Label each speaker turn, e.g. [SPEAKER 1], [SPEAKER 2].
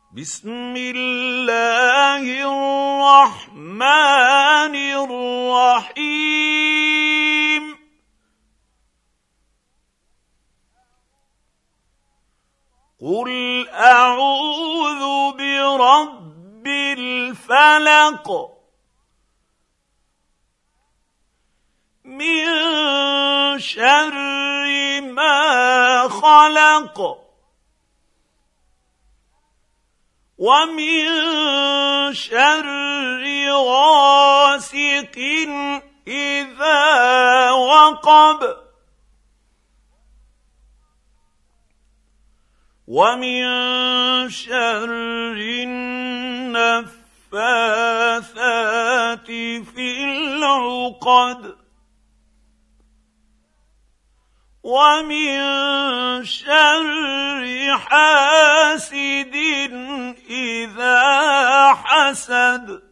[SPEAKER 1] بسم الله الرحمن الرحيم قل أعوذ برب الفلق من شر ما خلق ومن شر غاسق إذا وقب ومن شر النفاثات في العقد ومن شر حاسد إذا حسد